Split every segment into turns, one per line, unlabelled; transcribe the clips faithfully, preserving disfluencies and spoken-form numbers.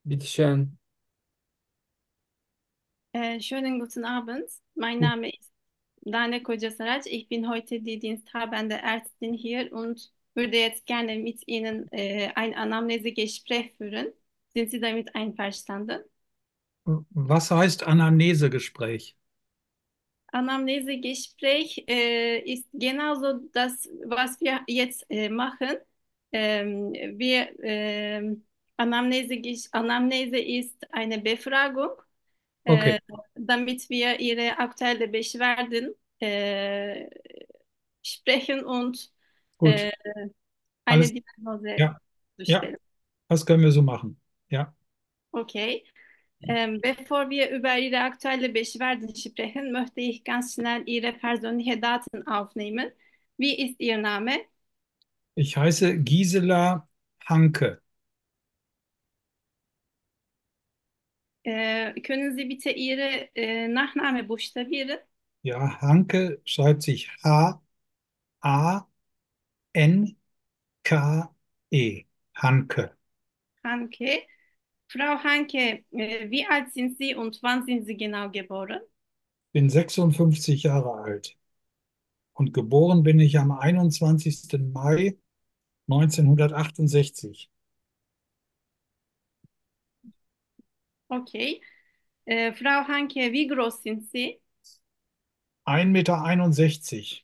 Bitteschön.
Äh, schönen guten Abend. Mein
Gut.
Name ist Dane Kocasaraç. Ich bin heute die diensthabende Ärztin hier und würde jetzt gerne mit Ihnen äh, ein Anamnesegespräch führen. Sind Sie damit einverstanden?
Was heißt Anamnesegespräch?
Anamnesegespräch äh, ist genauso das, was wir jetzt äh, machen. Ähm, wir, ähm, Anamnese, Anamnese ist eine Befragung,
Okay,
äh, damit wir Ihre aktuelle Beschwerden äh, sprechen und
gut.
äh,
Alles,
eine Diagnose
ja,
zu
ja,
stellen.
das können wir so machen. Ja.
Okay. Ähm, bevor wir über Ihre aktuelle Beschwerden sprechen, möchte ich ganz schnell Ihre persönlichen Daten aufnehmen. Wie ist Ihr Name?
Ich heiße Gisela Hanke.
Äh, können Sie bitte Ihre äh, Nachname buchstabieren?
Ja, Hanke schreibt sich H A N K E. Hanke.
Hanke. Frau Hanke, äh, wie alt sind Sie und wann sind Sie genau geboren?
Bin sechsundfünfzig Jahre alt und geboren bin ich am einundzwanzigsten Mai neunzehnhundertachtundsechzig.
Okay. Äh, Frau Hanke, wie groß sind Sie?
ein Meter einundsechzig.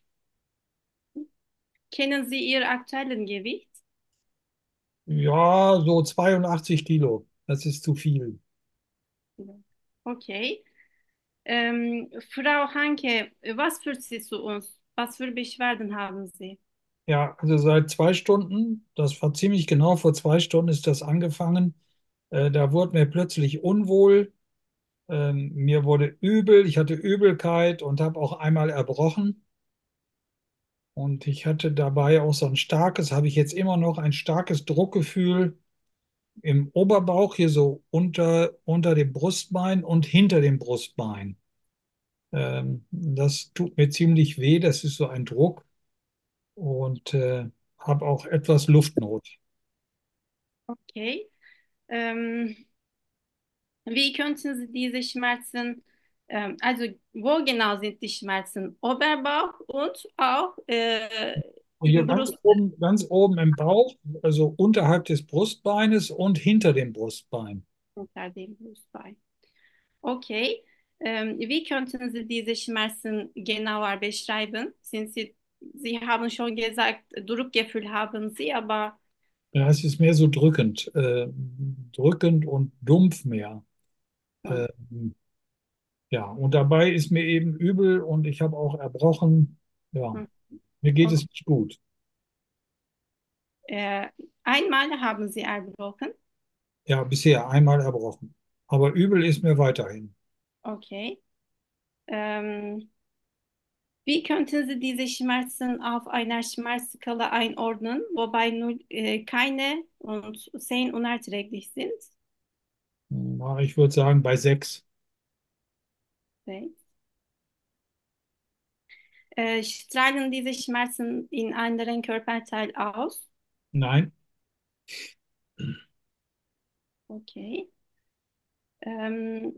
Kennen Sie Ihr aktuellen Gewicht?
Ja, so zweiundachtzig Kilo. Das ist zu viel.
Okay. Ähm, Frau Hanke, was führt Sie zu uns? Was für Beschwerden haben Sie?
Ja, also seit zwei Stunden, das war ziemlich genau vor zwei Stunden ist das angefangen. Äh, da wurde mir plötzlich unwohl. Ähm, mir wurde übel, ich hatte Übelkeit und habe auch einmal erbrochen. Und ich hatte dabei auch so ein starkes, habe ich jetzt immer noch ein starkes Druckgefühl im Oberbauch, hier so unter, unter dem Brustbein und hinter dem Brustbein. Ähm, das tut mir ziemlich weh, das ist so ein Druck und äh, habe auch etwas Luftnot.
Okay. Ähm, wie könnten Sie diese Schmerzen, ähm, also wo genau sind die Schmerzen? Oberbauch und auch äh,
Und hier
im
ganz
Brust
oben, ganz oben im Bauch, also unterhalb des Brustbeines und hinter dem Brustbein.
unter dem Brustbein. Okay. Ähm, wie könnten Sie diese Schmerzen genauer beschreiben? Sind Sie, Sie haben schon gesagt, Druckgefühl haben Sie, aber
Ja, es ist mehr so drückend, äh, drückend und dumpf mehr.
hm,
Ähm, ja, und dabei ist mir eben übel und ich habe auch erbrochen. Ja,
hm,
mir geht
okay.
es nicht gut.
Äh, einmal haben Sie erbrochen.
Ja, bisher einmal erbrochen. Aber übel ist mir weiterhin.
Okay. Ähm, wie könnten Sie diese Schmerzen auf einer Schmerzskala einordnen, wobei nur äh, keine und zehn unerträglich sind?
Ja, ich würde sagen, bei sechs.
Okay. Äh, strahlen diese Schmerzen in anderen Körperteil aus?
Nein,
Okay. Ähm,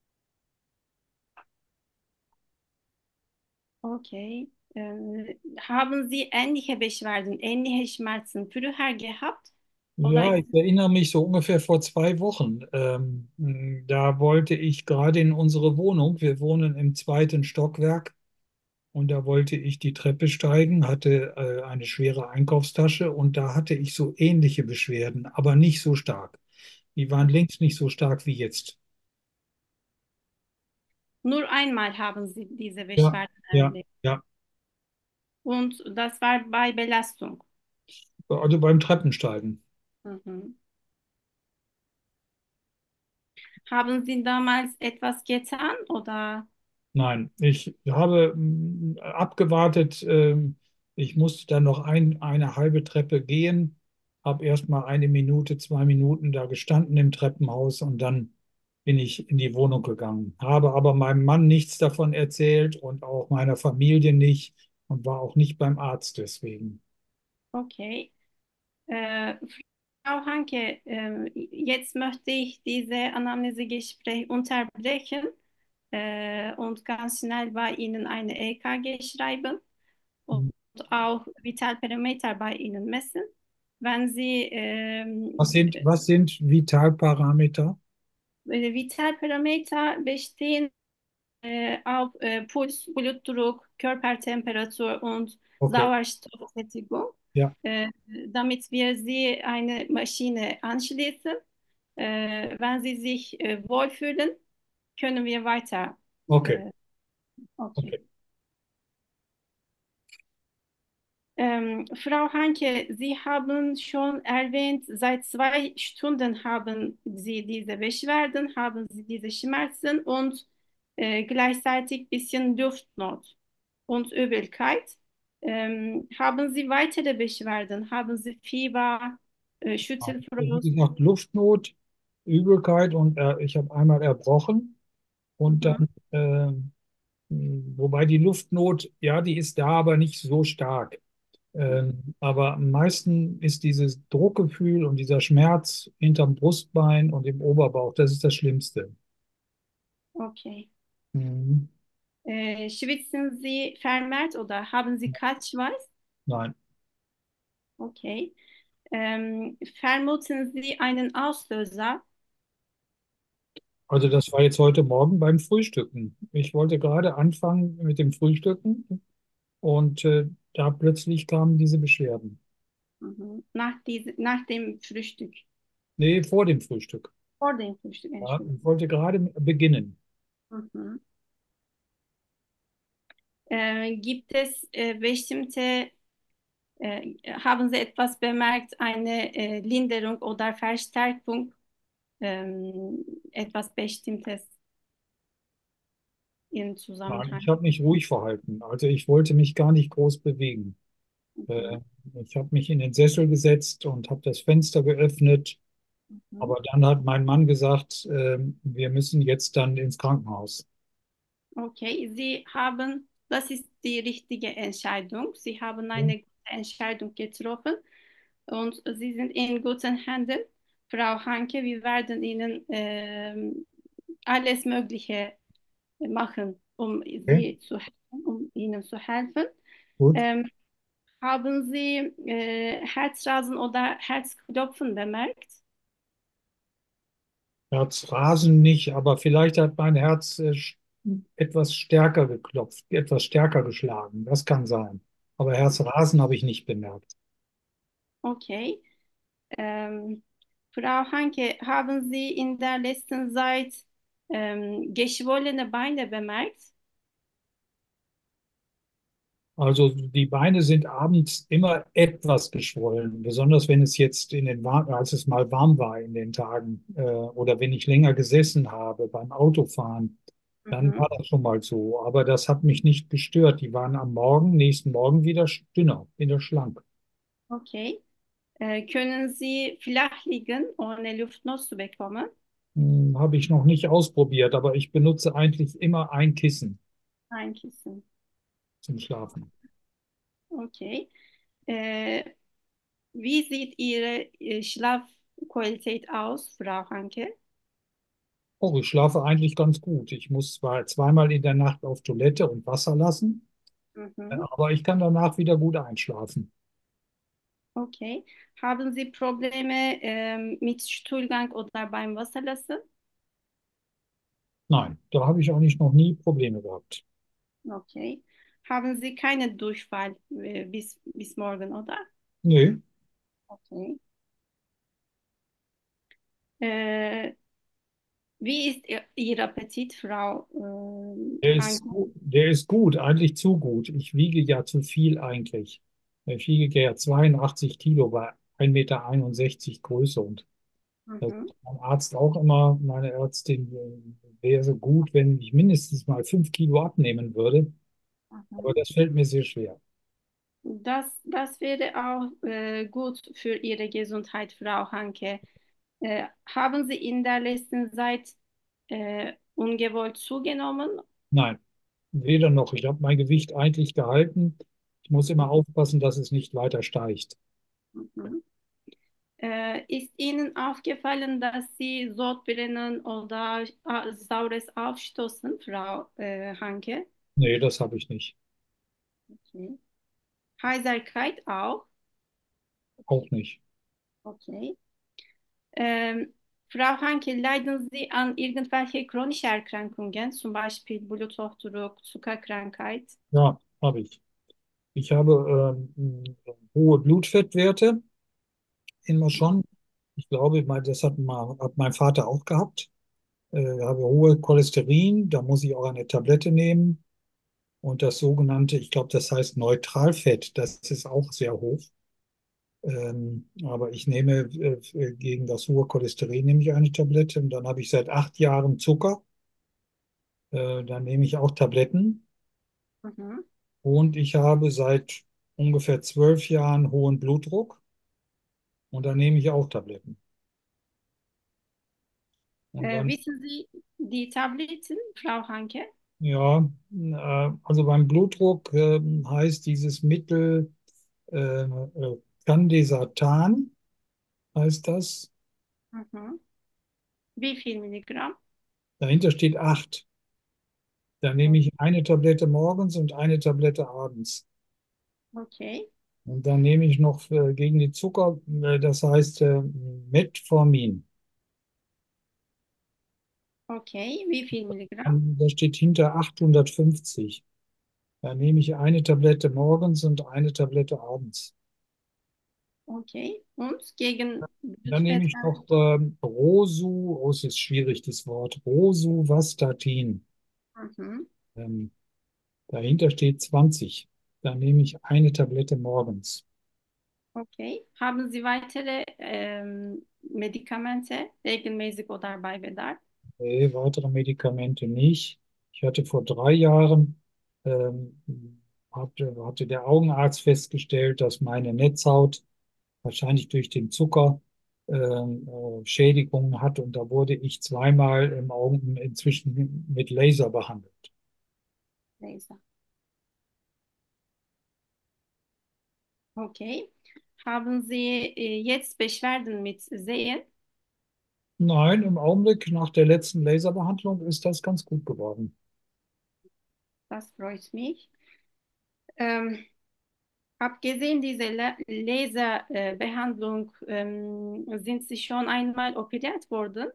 okay. Ähm, haben Sie ähnliche Beschwerden, ähnliche Schmerzen früher gehabt? Oder
ja, ich erinnere mich so ungefähr vor zwei Wochen. Ähm, da wollte ich gerade in unsere Wohnung, wir wohnen im zweiten Stockwerk, und da wollte ich die Treppe steigen, hatte äh, eine schwere Einkaufstasche und da hatte ich so ähnliche Beschwerden, aber nicht so stark. Die waren längst nicht so stark wie jetzt.
nur einmal haben Sie diese
Ja,
Beschwerden
ja,
erlebt?
ja.
Und das war bei Belastung.
Also beim Treppensteigen.
Mhm. Haben Sie damals etwas getan oder?
Nein, ich habe mm, abgewartet. Ähm, ich musste dann noch ein, eine halbe Treppe gehen, habe erst mal eine Minute, zwei Minuten da gestanden im Treppenhaus und dann bin ich in die Wohnung gegangen. Habe aber meinem Mann nichts davon erzählt und auch meiner Familie nicht und war auch nicht beim Arzt deswegen.
Okay. Äh, Frau Hanke, äh, jetzt möchte ich diese Anamnesegespräch unterbrechen äh, und ganz schnell bei Ihnen eine E K G schreiben und auch Vitalparameter bei Ihnen messen. Wenn Sie
Was
ähm,
sind, was sind Vitalparameter?
äh, Vitalparameter bestehen äh, auf äh, Puls, Blutdruck, Körpertemperatur und
Okay,
Sauerstoffsättigung,
ja,
äh, damit wir sie eine Maschine anschließen. Äh, wenn sie sich äh, wohlfühlen, können wir weiter.
okay,
Äh, okay.
okay.
Ähm, Frau Hanke, Sie haben schon erwähnt, seit zwei Stunden haben Sie diese Beschwerden, haben Sie diese Schmerzen und äh, gleichzeitig bisschen Luftnot und Übelkeit. Ähm, haben Sie weitere Beschwerden? Haben Sie Fieber, äh,
Wie
Schüttelfrost?
gesagt, Luftnot, Übelkeit und äh, ich habe einmal erbrochen und
Mhm.
dann, äh, wobei die Luftnot, ja, die ist da, aber nicht so stark. Ähm, aber am meisten ist dieses Druckgefühl und dieser Schmerz hinterm Brustbein und im Oberbauch, das ist das Schlimmste.
Okay.
Mhm.
Äh, schwitzen Sie vermehrt oder haben Sie Kaltschweiß?
Nein,
Okay. Ähm, vermuten Sie einen Auslöser?
also das war jetzt heute Morgen beim Frühstücken. Ich wollte gerade anfangen mit dem Frühstücken und äh, da plötzlich kamen diese Beschwerden.
Mhm. Nach, diese, nach dem Frühstück.
Nee, vor dem Frühstück.
Vor dem Frühstück,
Ja, ich
Entschuldigung.
wollte gerade beginnen.
Mhm. Äh, gibt es äh, bestimmte, äh, haben Sie etwas bemerkt, eine äh, Linderung oder Verstärkung, ähm, etwas Bestimmtes im
Nein,
Zusammenhang?
ich habe mich ruhig verhalten. Also ich wollte mich gar nicht groß bewegen.
Mhm.
Äh, Ich habe mich in den Sessel gesetzt und habe das Fenster geöffnet.
Mhm.
Aber dann hat mein Mann gesagt, ähm, wir müssen jetzt dann ins Krankenhaus.
Okay, Sie haben, das ist die richtige Entscheidung. Sie haben
Ja,
eine gute Entscheidung getroffen und Sie sind in guten Händen. Frau Hanke, wir werden Ihnen ähm, alles Mögliche machen, um
okay,
Sie zu helfen, um Ihnen zu helfen.
gut.
Ähm, haben Sie äh, Herzrasen oder Herzklopfen bemerkt?
Herzrasen nicht, aber vielleicht hat mein Herz äh, sch- etwas stärker geklopft, etwas stärker geschlagen. Das kann sein. Aber Herzrasen habe ich nicht bemerkt.
Okay. Ähm, Frau Hanke, haben Sie in der letzten Zeit ähm, geschwollene Beine bemerkt?
Also die Beine sind abends immer etwas geschwollen, besonders wenn es jetzt in den War als es mal warm war in den Tagen äh, oder wenn ich länger gesessen habe beim Autofahren, dann
Mhm.
war das schon mal so. Aber das hat mich nicht gestört. Die waren am Morgen, nächsten Morgen wieder dünner, wieder schlank.
Okay. Äh, können Sie flach liegen, ohne Luftnot zu bekommen?
Hm, habe ich noch nicht ausprobiert, aber ich benutze eigentlich immer ein Kissen
Ein Kissen.
zum Schlafen.
Okay. Äh, wie sieht Ihre äh, Schlafqualität aus, Frau Hanke?
Oh, ich schlafe eigentlich ganz gut. Ich muss zwar zweimal in der Nacht auf Toilette und Wasser lassen, äh,
Mhm.
aber ich kann danach wieder gut einschlafen.
Okay. Haben Sie Probleme ähm, mit Stuhlgang oder beim Wasserlassen?
Nein, da habe ich auch nicht noch nie Probleme gehabt.
Okay. Haben Sie keinen Durchfall äh, bis, bis morgen, oder?
Nee,
Okay. Äh, wie ist Ihr, Ihr Appetit, Frau äh,
der ist,
Hanke?
gu- der ist gut, eigentlich zu gut. Ich wiege ja zu viel eigentlich. Ich wiege ja zweiundachtzig Kilo bei ein Meter einundsechzig Größe und das
Mhm.
sagt mein Arzt auch immer, meine Ärztin, äh, wäre so gut, wenn ich mindestens mal fünf Kilo abnehmen würde. Aber
Mhm.
das fällt mir sehr schwer.
Das, das wäre auch äh, gut für Ihre Gesundheit, Frau Hanke. Äh, haben Sie in der letzten Zeit äh, ungewollt zugenommen?
Nein, weder noch. Ich habe mein Gewicht eigentlich gehalten. Ich muss immer aufpassen, dass es nicht weiter steigt.
Mhm. Äh, ist Ihnen aufgefallen, dass Sie Sodbrennen oder äh, Saures aufstoßen, Frau äh, Hanke?
Nee, das habe ich nicht.
Okay. Heiserkeit auch.
Auch nicht.
Okay. Ähm, Frau Hanke, leiden Sie an irgendwelche chronischen Erkrankungen, zum Beispiel Bluthochdruck, Zuckerkrankheit?
Ja, habe ich. Ich habe ähm, hohe Blutfettwerte immer schon. Ich glaube, ich meine, das hat, mal, hat mein Vater auch gehabt. Äh, habe hohe Cholesterin, da muss ich auch eine Tablette nehmen. Und das sogenannte, ich glaube, das heißt Neutralfett, das ist auch sehr hoch. Ähm, aber ich nehme äh, gegen das hohe Cholesterin nehme ich eine Tablette. Und dann habe ich seit acht Jahren Zucker. Äh, dann nehme ich auch Tabletten.
Mhm.
Und ich habe seit ungefähr zwölf Jahren hohen Blutdruck. Und dann nehme ich auch Tabletten. Und
Äh,
dann,
wissen Sie die Tabletten, Frau Hanke?
ja, äh, also beim Blutdruck äh, heißt dieses Mittel äh, äh, Candesartan, heißt das.
Mhm. Wie viel Milligramm?
Dahinter steht acht. Da nehme ich eine Tablette morgens und eine Tablette abends.
Okay,
Und dann nehme ich noch äh, gegen den Zucker, äh, das heißt äh, Metformin.
okay, wie viel Milligramm?
Und da steht hinter achthundertfünfzig. Da nehme ich eine Tablette morgens und eine Tablette abends.
Okay, und gegen
Dann nehme
Blutfett?
ich noch ähm, Rosu, oh, es ist schwierig, das Wort, Rosuvastatin.
Mhm.
Ähm, dahinter steht zwanzig. Da nehme ich eine Tablette morgens.
Okay, haben Sie weitere ähm, Medikamente regelmäßig oder bei Bedarf?
Nee, weitere Medikamente nicht. Ich hatte vor drei Jahren, ähm, hatte, hatte der Augenarzt festgestellt, dass meine Netzhaut wahrscheinlich durch den Zucker ähm, äh, Schädigungen hat und da wurde ich zweimal im Augen inzwischen mit Laser behandelt.
Laser. Okay. Haben Sie äh, jetzt Beschwerden mit Sehen?
Nein, im Augenblick nach der letzten Laserbehandlung ist das ganz gut geworden.
Das freut mich. Ähm, abgesehen dieser La Laserbehandlung, ähm, sind Sie schon einmal operiert worden?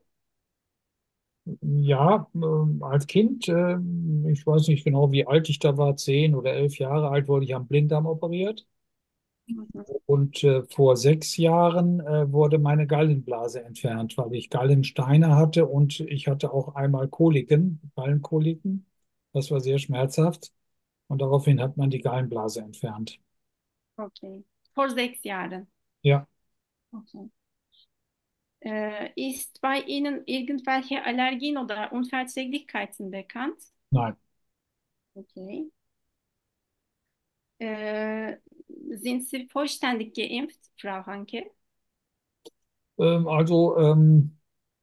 Ja, ähm, als Kind, äh, ich weiß nicht genau, wie alt ich da war, zehn oder elf Jahre alt, wurde ich am Blinddarm operiert.
Mhm.
Und äh, vor sechs Jahren äh, wurde meine Gallenblase entfernt, weil ich Gallensteine hatte und ich hatte auch einmal Koliken, Gallenkoliken. Das war sehr schmerzhaft und daraufhin hat man die Gallenblase entfernt.
Okay. Vor sechs Jahren.
Ja,
Okay. Äh, ist bei Ihnen irgendwelche Allergien oder Unverträglichkeiten bekannt?
nein.
Okay. Äh, sind Sie vollständig geimpft, Frau Hanke?
Ähm, also ähm,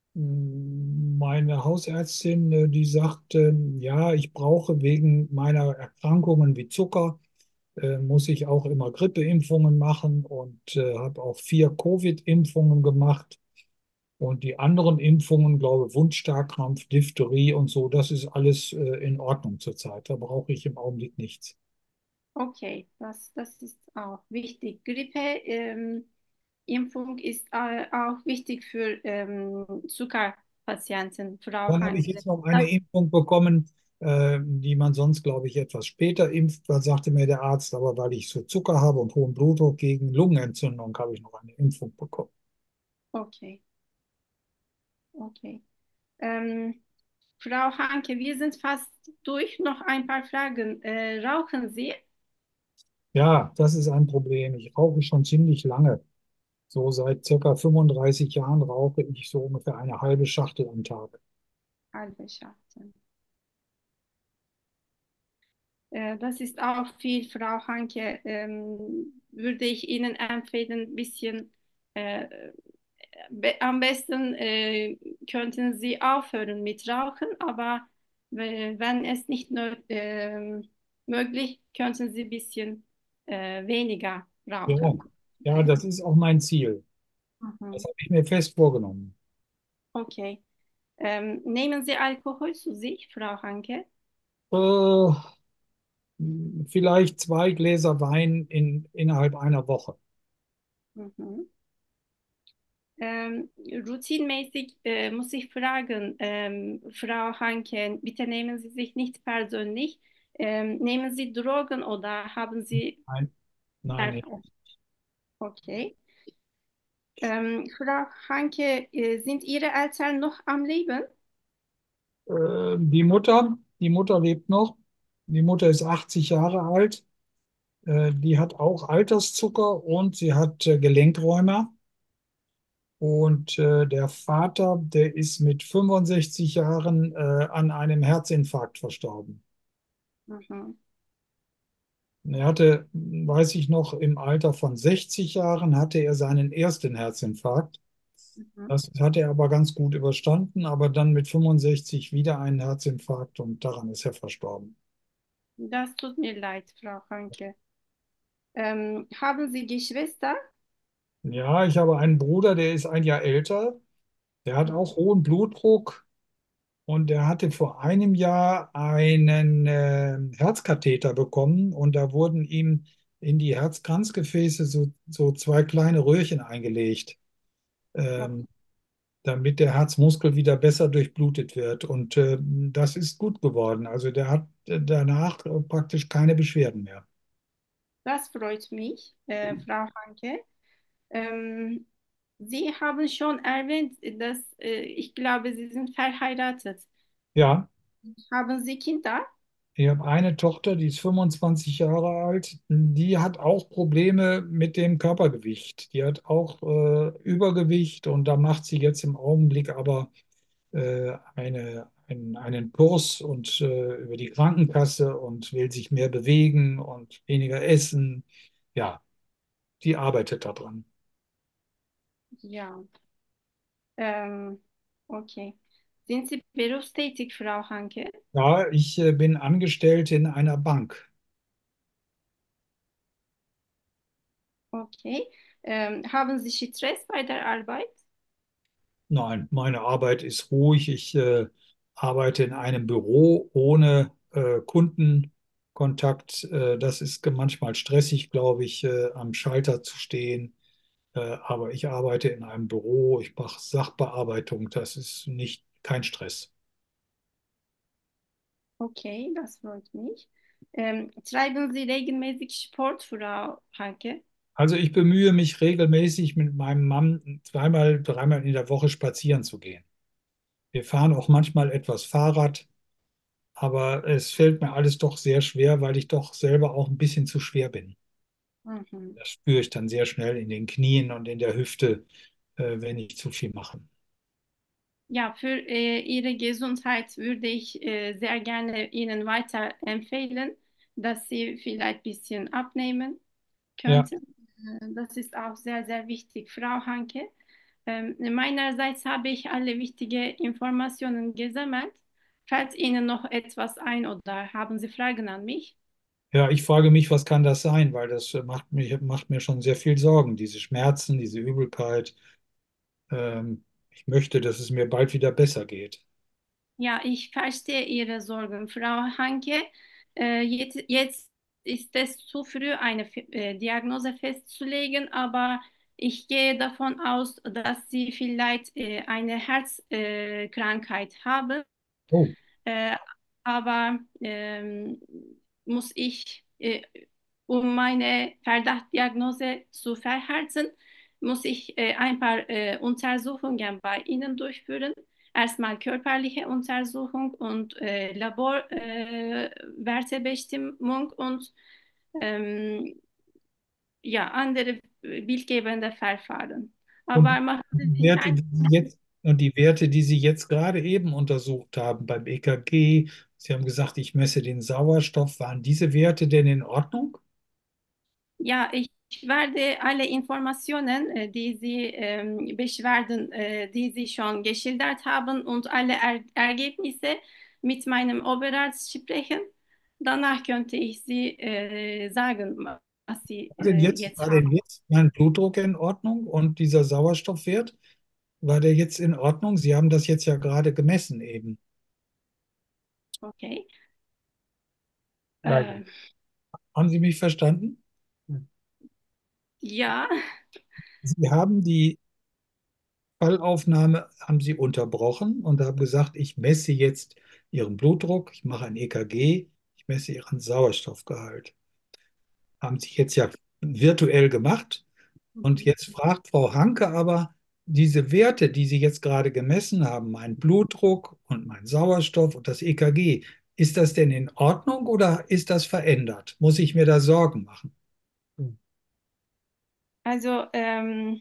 meine Hausärztin, äh, die sagt, ähm, ja, ich brauche wegen meiner Erkrankungen wie Zucker, äh, muss ich auch immer Grippeimpfungen machen und äh, habe auch vier Covid-Impfungen gemacht. Und die anderen Impfungen, glaube Wundstarkrampf, Diphtherie und so, das ist alles äh, in Ordnung zurzeit. Da brauche ich im Augenblick nichts.
Okay, das, das ist auch wichtig. Grippe, ähm, Impfung ist äh, auch wichtig für ähm, Zuckerpatienten, Frau
Dann habe ich
Hanke.
jetzt noch eine
Das,
Impfung bekommen, äh, die man sonst, glaube ich, etwas später impft. Da sagte mir der Arzt, aber weil ich so Zucker habe und hohen Blutdruck gegen Lungenentzündung, habe ich noch eine Impfung bekommen.
okay, okay. Ähm, Frau Hanke, wir sind fast durch. Noch ein paar Fragen. Äh, rauchen Sie?
Ja, das ist ein Problem. Ich rauche schon ziemlich lange. So seit circa fünfunddreißig Jahren rauche ich so ungefähr eine halbe Schachtel am Tag.
Halbe Schachtel. Äh, das ist auch viel, Frau Hanke. Ähm, würde ich Ihnen empfehlen, ein bisschen, äh, be am besten äh, könnten Sie aufhören mit Rauchen, aber we- wenn es nicht nö- ähm, möglich, könnten Sie ein bisschen äh, weniger
Ja,
rauchen.
ja, das ist auch mein Ziel. Das
Mhm.
habe ich mir fest vorgenommen.
Okay. Ähm, nehmen Sie Alkohol zu sich, Frau Hanke?
Äh, Vielleicht zwei Gläser Wein in, innerhalb einer Woche.
Mhm. Ähm, routinemäßig äh, muss ich fragen, ähm, Frau Hanke, bitte nehmen Sie sich nicht persönlich. Ähm, nehmen Sie Drogen oder haben Sie
Nein, nein, nee.
Alkohol? Okay. Ähm, Frau Hanke, äh, sind Ihre Eltern noch am Leben?
Äh, die Mutter, die Mutter lebt noch. Die Mutter ist achtzig Jahre alt. Äh, die hat auch Alterszucker und sie hat äh, Gelenkräume. Und äh, der Vater, der ist mit fünfundsechzig Jahren äh, an einem Herzinfarkt verstorben.
Mhm.
Er hatte, weiß ich noch, im Alter von sechzig Jahren hatte er seinen ersten Herzinfarkt.
Mhm.
Das hat er aber ganz gut überstanden, aber dann mit fünfundsechzig wieder einen Herzinfarkt und daran ist er verstorben.
Das tut mir leid, Frau Hanke. Ähm, haben Sie Geschwister?
Ja, ich habe einen Bruder, der ist ein Jahr älter. Der hat auch hohen Blutdruck und der hatte vor einem Jahr einen äh, Herzkatheter bekommen und da wurden ihm in die Herzkranzgefäße so, so zwei kleine Röhrchen eingelegt,
Mhm.
ähm, damit der Herzmuskel wieder besser durchblutet wird. Und äh, das ist gut geworden. Also der hat äh, danach äh, praktisch keine Beschwerden mehr.
Das freut mich, äh, Frau Hanke. Ähm, Sie haben schon erwähnt, dass äh, ich glaube, Sie sind verheiratet.
Ja,
Haben Sie Kinder?
ich habe eine Tochter, die ist fünfundzwanzig Jahre alt. Die hat auch Probleme mit dem Körpergewicht. Die hat auch äh, Übergewicht und da macht sie jetzt im Augenblick aber äh, eine, einen, einen Kurs und äh, über die Krankenkasse und will sich mehr bewegen und weniger essen. Ja, die arbeitet daran.
Ja. Ähm, okay. Sind Sie berufstätig, Frau Hanke?
Ja, ich äh, bin angestellt in einer Bank.
Okay. Ähm, haben Sie Stress bei der Arbeit?
Nein, meine Arbeit ist ruhig. Ich äh, arbeite in einem Büro ohne äh, Kundenkontakt. Äh, das ist ge- manchmal stressig, glaube ich, äh, am Schalter zu stehen. Äh, aber ich arbeite in einem Büro. Ich mache Sachbearbeitung. Das ist nicht kein Stress.
Okay, das freut mich. Ähm, treiben Sie regelmäßig Sport, Frau Hanke?
Also ich bemühe mich regelmäßig mit meinem Mann zweimal, dreimal in der Woche spazieren zu gehen. Wir fahren auch manchmal etwas Fahrrad. Aber es fällt mir alles doch sehr schwer, weil ich doch selber auch ein bisschen zu schwer bin.
Mhm.
Das spüre ich dann sehr schnell in den Knien und in der Hüfte, äh, wenn ich zu viel mache.
Ja, für äh, Ihre Gesundheit würde ich äh, sehr gerne Ihnen weiterempfehlen, dass Sie vielleicht ein bisschen abnehmen
Ja,
könnten. Äh, Das ist auch sehr, sehr wichtig, Frau Hanke. Ähm, meinerseits habe ich alle wichtigen Informationen gesammelt. Fällt Ihnen noch etwas ein oder haben Sie Fragen an mich?
ja, ich frage mich, was kann das sein? Weil das äh, macht mich, macht mir schon sehr viel Sorgen, diese Schmerzen, diese Übelkeit. Ähm, Ich möchte, dass es mir bald wieder besser geht.
Ja, ich verstehe Ihre Sorgen, Frau Hanke. Äh, jetzt, jetzt ist es zu früh, eine Fe- äh, Diagnose festzulegen, aber ich gehe davon aus, dass Sie vielleicht äh, eine Herzkrankheit äh, Krankheit haben.
Oh,
Äh, aber ähm, muss ich, äh, um meine Verdachtdiagnose zu verhärten, muss ich äh, ein paar äh, Untersuchungen bei Ihnen durchführen. Erstmal körperliche Untersuchung und äh, Laborwertebestimmung äh, Wertebestimmung und ähm, ja, andere bildgebende Verfahren.
und
Aber machen Sie
die
sich
Werte,
ein
die Sie jetzt, und die Werte, die Sie jetzt gerade eben untersucht haben beim E K G, Sie haben gesagt, ich messe den Sauerstoff, waren diese Werte denn in Ordnung?
Ja, ich werde alle Informationen, äh, die Sie ähm, Beschwerden, äh, die Sie schon geschildert haben und alle er Ergebnisse mit meinem Oberarzt sprechen. Danach könnte ich Sie äh, sagen. was Sie
War denn
äh,
jetzt,
jetzt
war
haben.
denn jetzt mein Blutdruck in Ordnung und dieser Sauerstoffwert, war der jetzt in Ordnung? Sie haben das jetzt ja gerade gemessen eben.
Okay.
Weiter.
Äh,
Haben Sie mich verstanden?
ja,
Sie haben die Fallaufnahme, haben Sie unterbrochen und haben gesagt, ich messe jetzt Ihren Blutdruck, ich mache ein E K G, ich messe Ihren Sauerstoffgehalt. Haben Sie jetzt ja virtuell gemacht. Und
mhm.
jetzt fragt Frau Hanke aber, diese Werte, die Sie jetzt gerade gemessen haben, mein Blutdruck und mein Sauerstoff und das E K G, ist das denn in Ordnung oder ist das verändert? Muss ich mir da Sorgen machen?
Also ähm,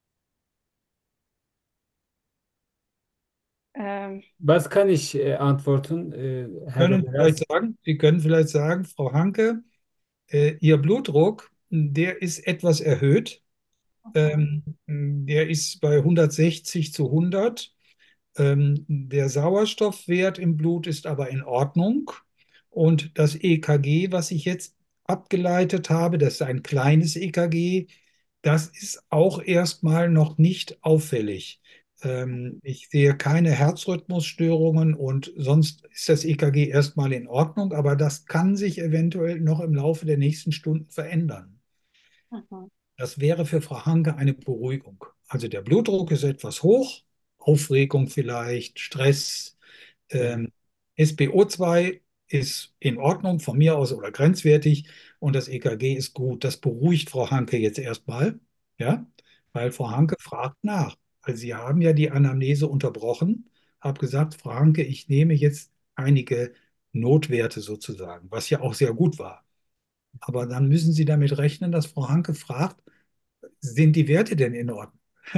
ähm,
Was kann ich äh, antworten, äh, Herr
Können Sie
Roberas?
vielleicht sagen, Sie können vielleicht sagen, Frau Hanke, äh, Ihr Blutdruck, der ist etwas erhöht. Ähm, der ist bei hundertsechzig zu hundert. Ähm, der Sauerstoffwert im Blut ist aber in Ordnung. Und das E K G, was ich jetzt abgeleitet habe, das ist ein kleines E K G, das ist auch erstmal noch nicht auffällig. Ähm, ich sehe keine Herzrhythmusstörungen und sonst ist das E K G erstmal in Ordnung, aber das kann sich eventuell noch im Laufe der nächsten Stunden verändern.
mhm.
Das wäre für Frau Hanke eine Beruhigung. Also der Blutdruck ist etwas hoch, Aufregung vielleicht, Stress.
Ja.
Ähm, S p O zwei ist in Ordnung von mir aus oder grenzwertig und das E K G ist gut. Das beruhigt Frau Hanke jetzt erstmal, ja, weil Frau Hanke fragt nach. Weil Sie haben ja die Anamnese unterbrochen, habe gesagt, Frau Hanke, ich nehme jetzt einige Notwerte sozusagen, was ja auch sehr gut war. Aber dann müssen Sie damit rechnen, dass Frau Hanke fragt, sind die Werte denn in Ordnung?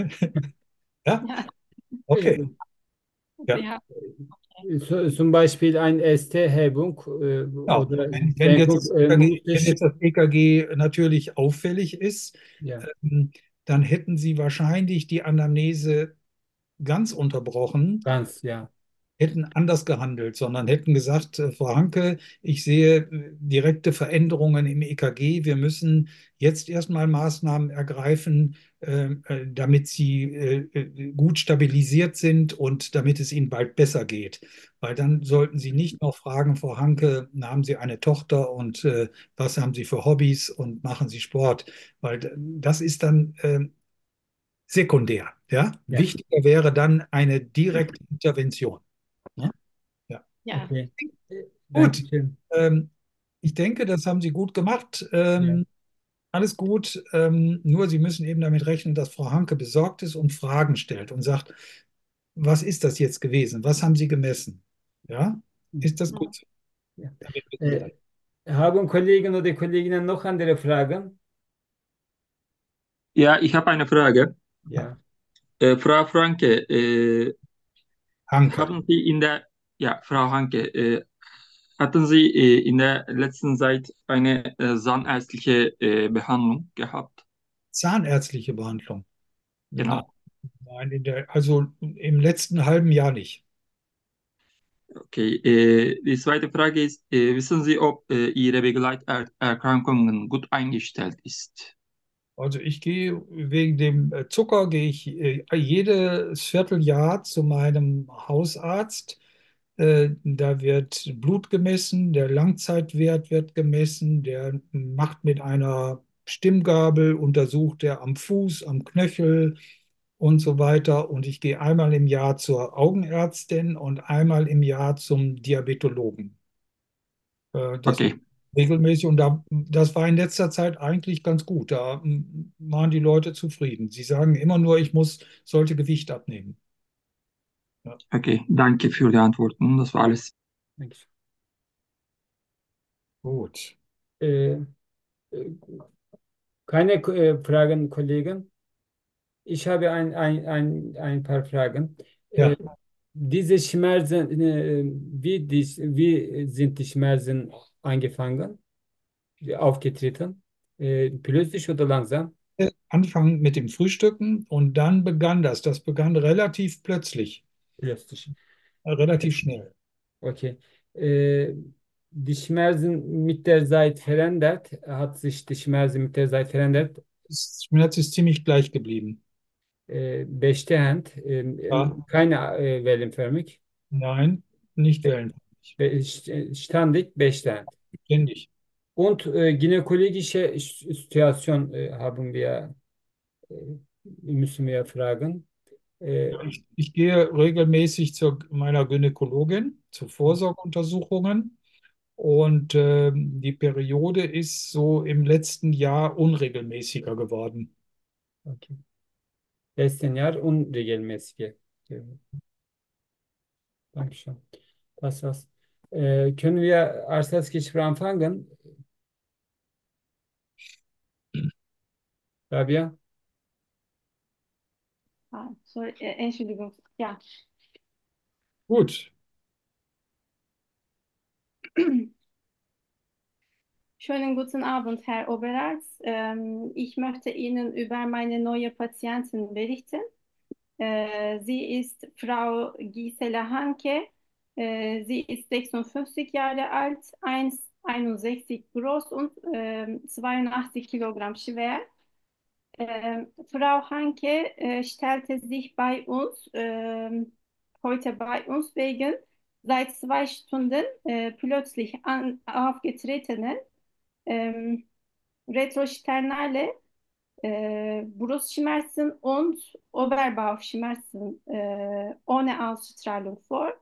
Ja,
Ja,
okay.
Äh,
Ja,
Sie haben.
so, zum Beispiel ein S T-Hebung äh,
genau.
oder
Wenn, wenn jetzt
Senkung
das
äh,
E K G,
muss
wenn
ich,
jetzt das E K G natürlich auffällig ist,
ja,
ähm, dann hätten Sie wahrscheinlich die Anamnese ganz unterbrochen,
ganz, ja.
hätten anders gehandelt, sondern hätten gesagt, äh, Frau Hanke, ich sehe äh, direkte Veränderungen im E K G. Wir müssen jetzt erstmal Maßnahmen ergreifen, äh, äh, damit Sie äh, äh, gut stabilisiert sind und damit es Ihnen bald besser geht. Weil dann sollten Sie nicht noch fragen, Frau Hanke, haben Sie eine Tochter und äh, was haben Sie für Hobbys und machen Sie Sport? Weil d- das ist dann äh, sekundär. Ja?
Ja,
Wichtiger wäre dann eine direkte Intervention. Ne? Ja.
Ja,
okay. Äh,
Gut.
Dankeschön.
Ähm, ich denke, das haben Sie gut gemacht.
Ja.
Ähm, alles gut. Ähm, nur Sie müssen eben damit rechnen, dass Frau Hanke besorgt ist und Fragen stellt und sagt, was ist das jetzt gewesen? Was haben Sie gemessen? Ja, ist das
mhm.
gut?
Ja.
Damit wissen Sie das.
Äh, haben Kollegen oder Kolleginnen noch andere Fragen?
Ja, ich habe eine Frage.
Ja.
Äh, Frau Franke, äh,
Hanke.
haben Sie in der, ja, Frau Hanke, äh, hatten Sie äh, in der letzten Zeit eine äh, zahnärztliche äh, Behandlung gehabt?
Zahnärztliche Behandlung. Nein,
Genau.
nein, in der, also im letzten halben Jahr nicht.
Okay. Äh, die zweite Frage ist, äh, wissen Sie, ob äh, Ihre Begleiterkrankungen gut eingestellt ist?
Also ich gehe wegen dem äh, Zucker, gehe ich äh, jedes Vierteljahr zu meinem Hausarzt. Äh, Da wird Blut gemessen, der Langzeitwert wird gemessen, der macht mit einer Stimmgabel, untersucht er am Fuß, am Knöchel und so weiter. Und ich gehe einmal im Jahr zur Augenärztin und einmal im Jahr zum Diabetologen. Äh, Das
Okay,
regelmäßig und da, das war in letzter Zeit eigentlich ganz gut. Da mm, waren die Leute zufrieden. Sie sagen immer nur, ich muss, sollte Gewicht abnehmen. Ja,
okay. Danke für die Antworten. Das war alles.
Dankeschön.
gut.
Äh, äh, keine äh, Fragen, Kollegen? Ich habe ein, ein, ein, ein paar Fragen. Äh,
Ja,
diese Schmerzen, äh, wie, die, wie sind die Schmerzen angefangen, aufgetreten? Äh, plötzlich oder langsam?
anfangen mit dem Frühstücken und dann begann das. Das begann relativ plötzlich,
Plötzlich.
äh, relativ schnell.
Okay. Äh, die Schmerzen mit der Zeit verändert? Hat sich die Schmerzen mit der Zeit verändert?
Das Schmerz ist ziemlich gleich geblieben.
Äh, bestehend,
Ja,
ähm, keine äh, wellenförmig.
nein, nicht
Be
wellenförmig.
be st- ständig bestehend.
Ständig.
Und äh, gynäkologische Sch- Situation äh, haben wir, äh, müssen wir fragen. Äh,
Ich, ich gehe regelmäßig zu meiner Gynäkologin zu Vorsorgeuntersuchungen und ähm, die Periode ist so im letzten Jahr unregelmäßiger geworden.
okay. Letzten Jahr unregelmäßige. Äh, Dankeschön. Das war's. Äh, können wir als erstes Gespräch anfangen? Rabia?
Ah, sorry, äh, Entschuldigung. Ja.
Gut,
Schönen guten Abend, Herr Oberarzt. Ähm, ich möchte Ihnen über meine neue Patientin berichten. Äh, sie ist Frau Gisela Hanke. Äh, sie ist sechsundfünfzig Jahre alt, eins Komma einundsechzig groß und ähm, zweiundachtzig Kilogramm schwer. Ähm, Frau Hanke äh, stellte sich bei uns, ähm, heute bei uns wegen seit zwei Stunden äh, plötzlich an, aufgetretenen ähm, retrosternale äh, Brustschmerzen und Oberbauchschmerzen äh, ohne Ausstrahlung vor.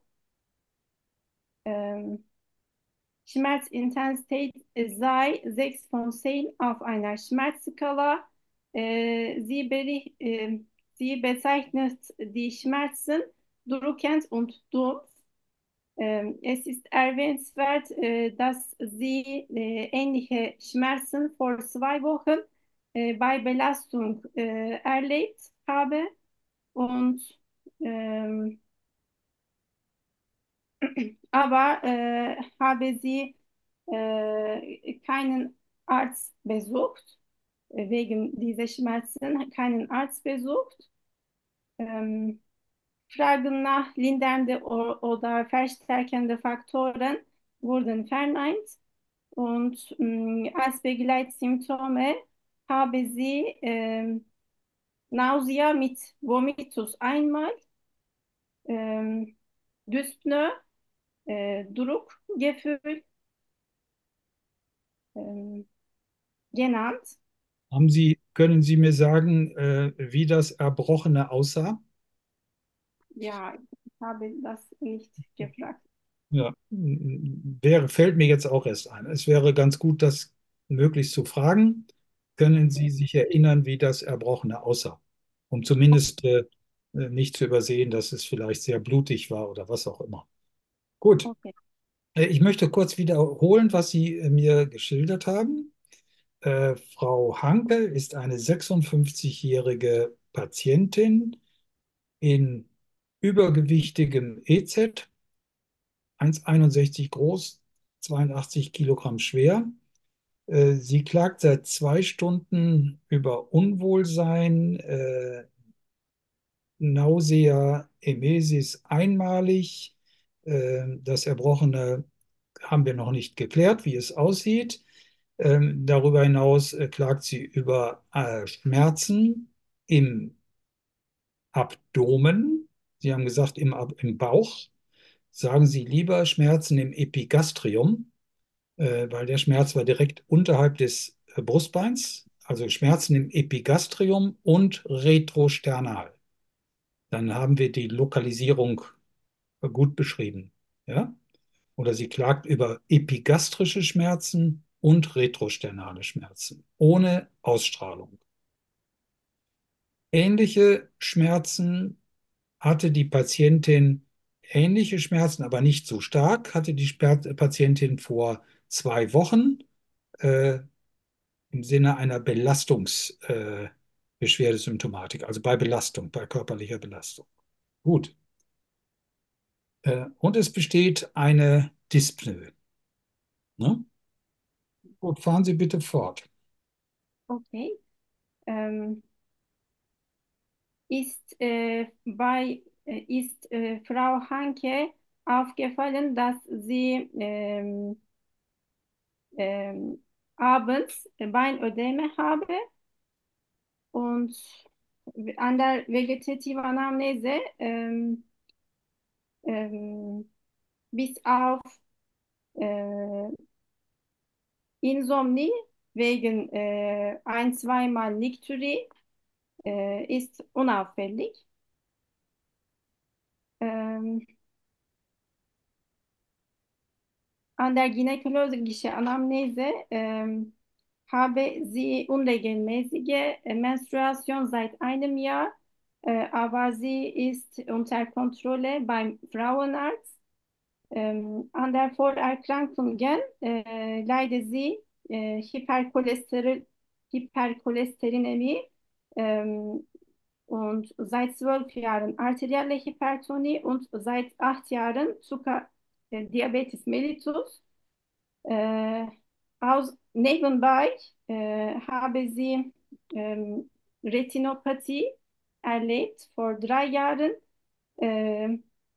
Ähm, Schmerzintensität sei sechs von zehn auf einer Schmerzskala. Äh, sie, beri- äh, sie bezeichnet die Schmerzen drückend und dumpf. Ähm, es ist erwähnenswert, äh, dass sie äh, ähnliche Schmerzen vor zwei Wochen äh, bei Belastung äh, erlebt habe und ähm, aber äh, habe sie äh, keinen Arzt besucht, äh, wegen dieser Schmerzen keinen Arzt besucht. Ähm, Fragen nach lindernde o- oder verstärkende Faktoren wurden verneint und mh, als Begleitsymptome habe sie ähm, Nausea mit Vomitus einmal, ähm, Dyspnoe, äh, Druckgefühl ähm, genannt.
haben Sie, können Sie mir sagen, äh, wie das Erbrochene aussah?
Ja, ich habe das nicht gefragt.
Ja, wäre, fällt mir jetzt auch erst ein. Es wäre ganz gut, das möglichst zu fragen. Können Sie sich erinnern, wie das Erbrochene aussah? Um zumindest äh, nicht zu übersehen, dass es vielleicht sehr blutig war oder was auch immer. Gut,
Okay.
äh, ich möchte kurz wiederholen, was Sie äh, mir geschildert haben. Äh, Frau Hanke ist eine sechsundfünfzigjährige Patientin in übergewichtigem E Z, eins Komma einundsechzig groß, zweiundachtzig Kilogramm schwer. Äh, Sie klagt seit zwei Stunden über Unwohlsein, äh, Nausea, Emesis einmalig. Äh, das Erbrochene haben wir noch nicht geklärt, wie es aussieht. Ähm, darüber hinaus äh, klagt sie über äh, Schmerzen im Abdomen. Sie haben gesagt, im, Ab- im Bauch. Sagen Sie lieber Schmerzen im Epigastrium, äh, weil der Schmerz war direkt unterhalb des äh, Brustbeins. Also Schmerzen im Epigastrium und retrosternal. Dann haben wir die Lokalisierung äh, gut beschrieben. Ja? Oder sie klagt über epigastrische Schmerzen und retrosternale Schmerzen ohne Ausstrahlung. Ähnliche Schmerzen hatte die Patientin, ähnliche Schmerzen, aber nicht so stark, hatte die Sper Patientin vor zwei Wochen äh, im Sinne einer Belastungsbeschwerdesymptomatik, äh, Beschwerdesymptomatik, also bei Belastung, bei körperlicher Belastung. Gut. Äh, und es besteht eine Dyspnoe. Ne? Gut, fahren Sie bitte fort.
Okay. Ähm, ist äh, bei äh, ist äh, Frau Hanke aufgefallen, dass sie ähm, ähm, abends Beinödeme habe und an der vegetative Anamnese ähm, ähm, bis auf äh, Insomnie wegen äh, ein, zweimal Nicturie äh, ist unauffällig. Ähm, an der gynäkologischen Anamnese ähm, habe sie unregelmäßige äh, Menstruation seit einem Jahr, äh, aber sie ist unter Kontrolle beim Frauenarzt. Ähm, an der Vorerkrankungen äh, leidet sie äh, Hypercholester Hypercholesterinämie ähm, und seit zwölf Jahren arterielle Hypertonie und seit acht Jahren Zucker, äh, Diabetes mellitus. Äh, aus, nebenbei äh, habe sie ähm, Retinopathie erlebt vor drei Jahren. Äh,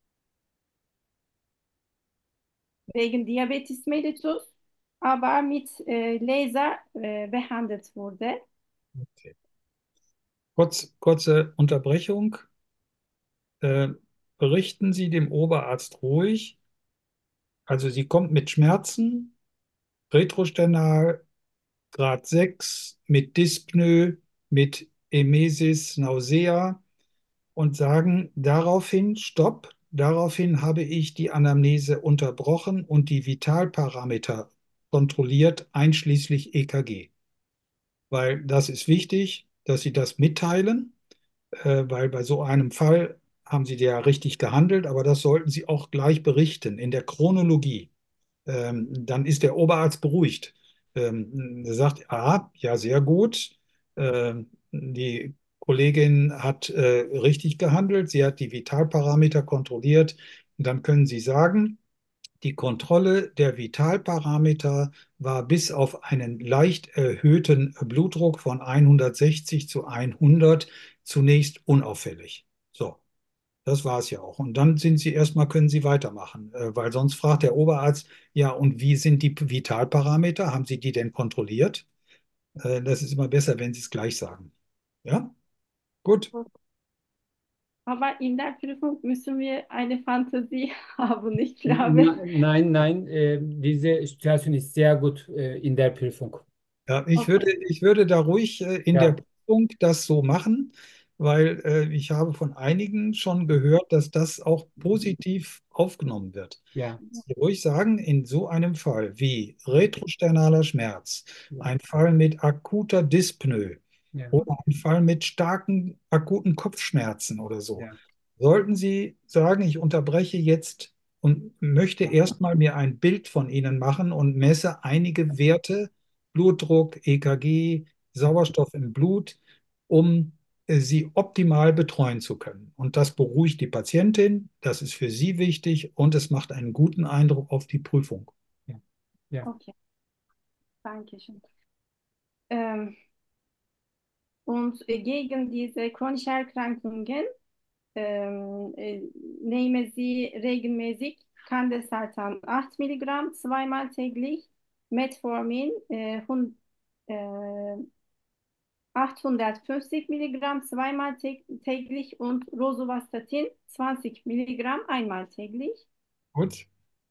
wegen Diabetes mellitus, aber mit äh, Laser äh, behandelt wurde.
Okay. Kurz, kurze Unterbrechung. Äh, berichten Sie dem Oberarzt ruhig. Also sie kommt mit Schmerzen, retrosternal, Grad sechs, mit Dyspnoe, mit Emesis, Nausea und sagen daraufhin, Stopp, daraufhin habe ich die Anamnese unterbrochen und die Vitalparameter kontrolliert, einschließlich E K G. Weil das ist wichtig, dass Sie das mitteilen, äh, weil bei so einem Fall haben Sie ja richtig gehandelt, aber das sollten Sie auch gleich berichten in der Chronologie. Ähm, dann ist der Oberarzt beruhigt. Ähm, er sagt, ah, ja, sehr gut. Ähm, die Kollegin hat äh, richtig gehandelt. Sie hat die Vitalparameter kontrolliert. Und dann können Sie sagen, die Kontrolle der Vitalparameter war bis auf einen leicht erhöhten Blutdruck von hundertsechzig zu hundert zunächst unauffällig. So. Das war es ja auch. Und dann sind Sie erstmal, können Sie weitermachen, äh, weil sonst fragt der Oberarzt, ja, und wie sind die Vitalparameter? Haben Sie die denn kontrolliert? Äh, das ist immer besser, wenn Sie es gleich sagen. Ja, gut.
Aber in der Prüfung müssen wir eine Fantasie haben, ich glaube.
Na, nein, nein, äh, diese Situation ist sehr gut äh, in der Prüfung.
Ja, ich
Okay.
würde, ich würde da ruhig äh, in der
Ja,
Prüfung das so machen, weil äh, ich habe von einigen schon gehört, dass das auch positiv aufgenommen wird.
ja,
Sie ruhig sagen, in so einem Fall wie retrosternaler Schmerz,
ja,
ein Fall mit akuter Dyspnoe
ja,
oder ein Fall mit starken akuten Kopfschmerzen oder so,
ja,
sollten Sie sagen, ich unterbreche jetzt und möchte erstmal mir ein Bild von Ihnen machen und messe einige Werte, Blutdruck, E K G, Sauerstoff im Blut, um äh, Sie optimal betreuen zu können. Und das beruhigt die Patientin, das ist für Sie wichtig und es macht einen guten Eindruck auf die Prüfung.
ja, ja.
Okay, danke schön. Ähm, und äh, gegen diese chronischen Erkrankungen ähm, äh, nehmen Sie regelmäßig Candesartan acht Milligramm zweimal täglich, Metformin äh, hun- äh, achthundertfünfzig Milligramm zweimal tä- täglich und Rosuvastatin zwanzig Milligramm einmal täglich.
Gut.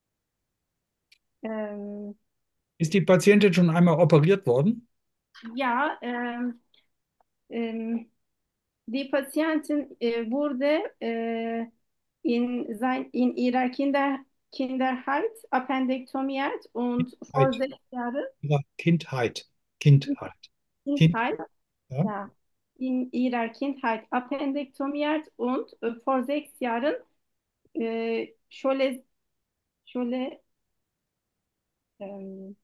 Ähm,
Ist die Patientin schon einmal operiert worden?
ja, ähm, ähm, die Patientin äh, wurde äh, in, sein, in ihrer Kinder, Kinderheit appendektomiert und vor
Kindheit.
sechs Jahren
Ihrer Kindheit. Kindheit. Kind,
Kindheit,
ja.
ja, in ihrer Kindheit appendektomiert und äh, vor sechs Jahren äh, Schole, Schole, ähm,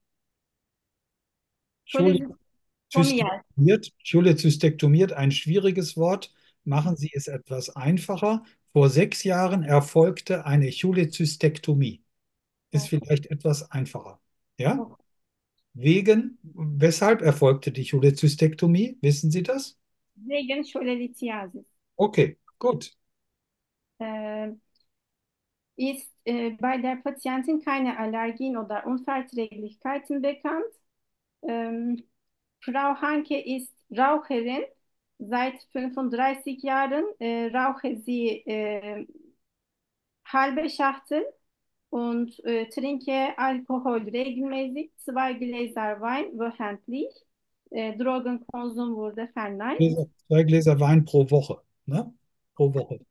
Cholezystektomiert.
Cholezystektomiert, Cholezystektomiert, ein schwieriges Wort. Machen Sie es etwas einfacher. Vor sechs Jahren erfolgte eine Cholezystektomie. Ist vielleicht etwas einfacher. Ja? Wegen, weshalb erfolgte die Cholezystektomie? Wissen Sie das?
Wegen Scholelithiasis.
Okay, gut.
Äh, ist äh, bei der Patientin keine Allergien oder Unverträglichkeiten bekannt. Ähm, Frau Hanke ist Raucherin. Seit fünfunddreißig Jahren äh, rauche sie äh, halbe Schachtel und äh, trinke Alkohol regelmäßig, zwei Gläser Wein wöchentlich. Äh, Drogenkonsum wurde verneint.
Gläser, zwei Gläser Wein pro Woche, ne? Pro Woche.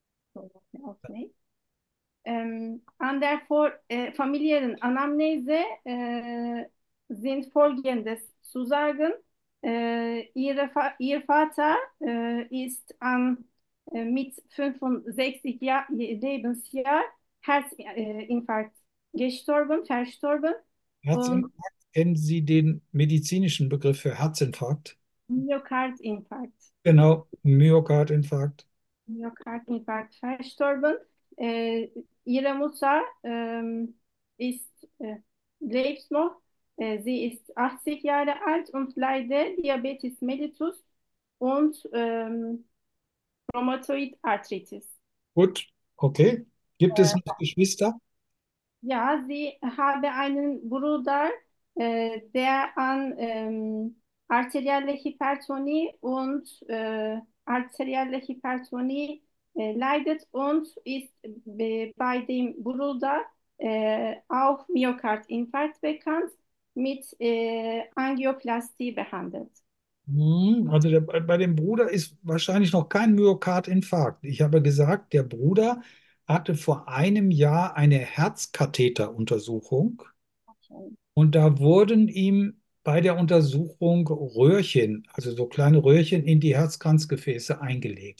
Okay. Ähm, an der vor, äh, familiären Anamnese äh, sind Folgendes zu sagen. Äh, ihre, Fa- ihr Vater äh, ist an, äh, mit fünfundsechzig Jahr, Lebensjahr Herzinfarkt gestorben, verstorben und
Herzinfarkt, kennen Sie den medizinischen Begriff für Herzinfarkt?
Myokardinfarkt.
Genau, Myokardinfarkt.
Myokardinfarkt verstorben. Äh, ihre Mutter ähm, ist, äh, lebt noch. Äh, sie ist achtzig Jahre alt und leidet Diabetes mellitus und ähm, Rheumatoid Arthritis.
Gut, okay. Gibt es noch Geschwister?
Ja, sie habe einen Bruder, äh, der an ähm, arterielle Hypertonie und äh, arterielle Hypertonie äh, leidet und ist äh, bei dem Bruder äh, auch Myokardinfarkt bekannt, mit äh, Angioplastie behandelt.
Hm, Also der, bei dem Bruder ist wahrscheinlich noch kein Myokardinfarkt. Ich habe gesagt, der Bruder hatte vor einem Jahr eine Herzkatheteruntersuchung und da wurden ihm bei der Untersuchung Röhrchen, also so kleine Röhrchen in die Herzkranzgefäße eingelegt.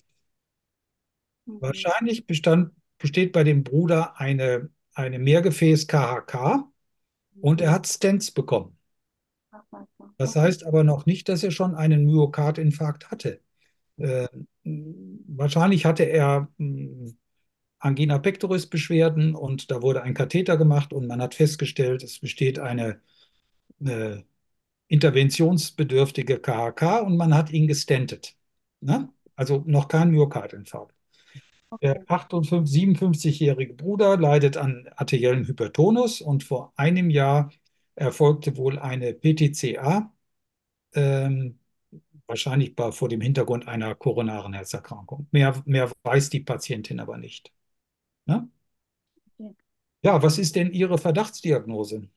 Mhm.
Wahrscheinlich bestand, besteht bei dem Bruder eine, eine Mehrgefäß-K H K und er hat Stents bekommen. Das
Okay.
heißt aber noch nicht, dass er schon einen Myokardinfarkt hatte. Äh, Wahrscheinlich hatte er mh, Angina pectoris Beschwerden und da wurde ein Katheter gemacht und man hat festgestellt, es besteht eine, eine interventionsbedürftige K H K und man hat ihn gestentet. Ne? Also noch kein Myokardinfarkt. Der
Okay.
achtundfünfzig, siebenundfünfzig-jährige Bruder leidet an arteriellem Hypertonus und vor einem Jahr erfolgte wohl eine P T C A, ähm, wahrscheinlich bei, vor dem Hintergrund einer koronaren Herzerkrankung. Mehr, mehr weiß die Patientin aber nicht. Ne?
Okay.
Ja, was ist denn Ihre Verdachtsdiagnose?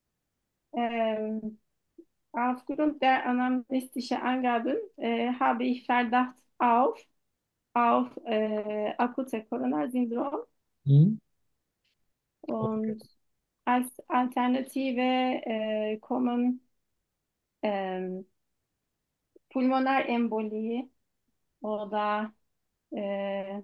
Ähm, Aufgrund der anamnestischen Angaben äh, habe ich Verdacht auf, auf äh, akute Koronarsyndrom
Hm? Okay.
und als Alternative äh, kommen ähm, Pulmonarembolie oder äh,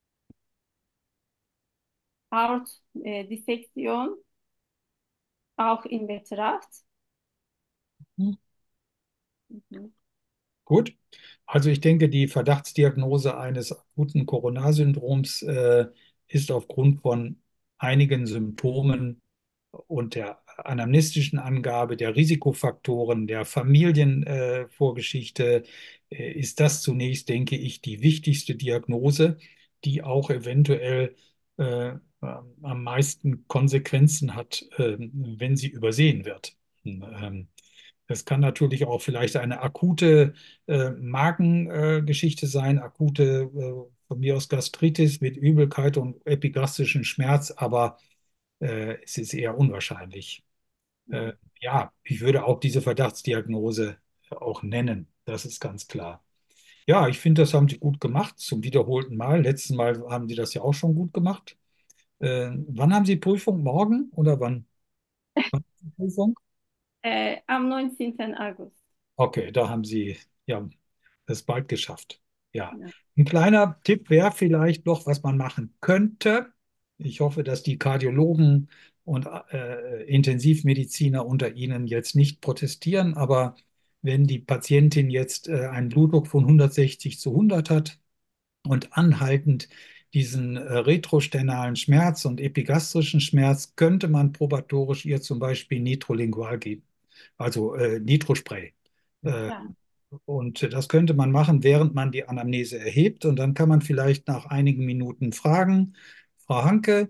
Aortdissektion auch in Betracht.
Hm.
Mhm.
Gut. Also ich denke, die Verdachtsdiagnose eines akuten Coronarsyndroms äh, ist aufgrund von einigen Symptomen und der anamnestischen Angabe, der Risikofaktoren, der Familienvorgeschichte, äh, Vorgeschichte, äh, ist das zunächst, denke ich, die wichtigste Diagnose, die auch eventuell äh, am meisten Konsequenzen hat, äh, wenn sie übersehen wird. Ähm, Es kann natürlich auch vielleicht eine akute äh, Magengeschichte äh, sein, akute äh, von mir aus Gastritis mit Übelkeit und epigastrischen Schmerz, aber äh, es ist eher unwahrscheinlich. Äh, ja, ich würde auch diese Verdachtsdiagnose auch nennen. Das ist ganz klar. Ja, ich finde, das haben Sie gut gemacht, zum wiederholten Mal. Letztes Mal haben Sie das ja auch schon gut gemacht. Äh, wann haben Sie Prüfung? Morgen oder wann? Wann ist die Prüfung?
Äh, am neunzehnten August.
Okay, da haben Sie ja das bald geschafft. Ja.
Ja.
Ein kleiner Tipp wäre vielleicht noch, was man machen könnte. Ich hoffe, dass die Kardiologen und äh, Intensivmediziner unter Ihnen jetzt nicht protestieren, aber wenn die Patientin jetzt äh, einen Blutdruck von hundertsechzig zu hundert hat und anhaltend diesen äh, retrosternalen Schmerz und epigastrischen Schmerz, könnte man probatorisch ihr zum Beispiel Nitrolingual geben, also äh, Nitrospray. Äh,
Ja.
und das könnte man machen, während man die Anamnese erhebt. Und dann kann man vielleicht nach einigen Minuten fragen, Frau Hanke,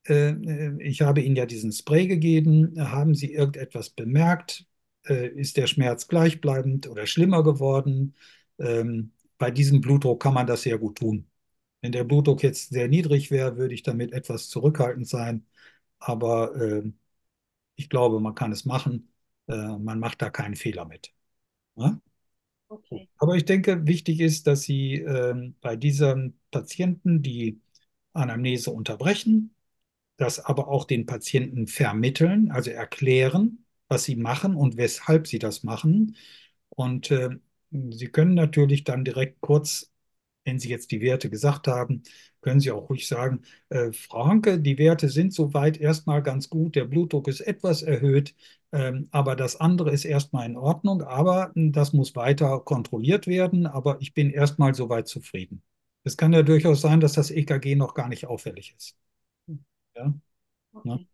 äh, ich habe Ihnen ja diesen Spray gegeben. Haben Sie irgendetwas bemerkt? Äh, ist der Schmerz gleichbleibend oder schlimmer geworden? Ähm, bei diesem Blutdruck kann man das sehr gut tun. Wenn der Blutdruck jetzt sehr niedrig wäre, würde ich damit etwas zurückhaltend sein. Aber äh, ich glaube, man kann es machen. Äh, man macht da keinen Fehler mit. Ja?
Okay.
Aber ich denke, wichtig ist, dass Sie ähm, bei diesen Patienten die Anamnese unterbrechen, das aber auch den Patienten vermitteln, also erklären, was sie machen und weshalb sie das machen. Und äh, Sie können natürlich dann direkt kurz, wenn Sie jetzt die Werte gesagt haben, können Sie auch ruhig sagen, äh, Frau Hanke, die Werte sind soweit erstmal ganz gut, der Blutdruck ist etwas erhöht, ähm, aber das andere ist erstmal in Ordnung, aber mh, das muss weiter kontrolliert werden, aber ich bin erstmal soweit zufrieden. Es kann ja durchaus sein, dass das E K G noch gar nicht auffällig ist. Ja? Ne?
Okay.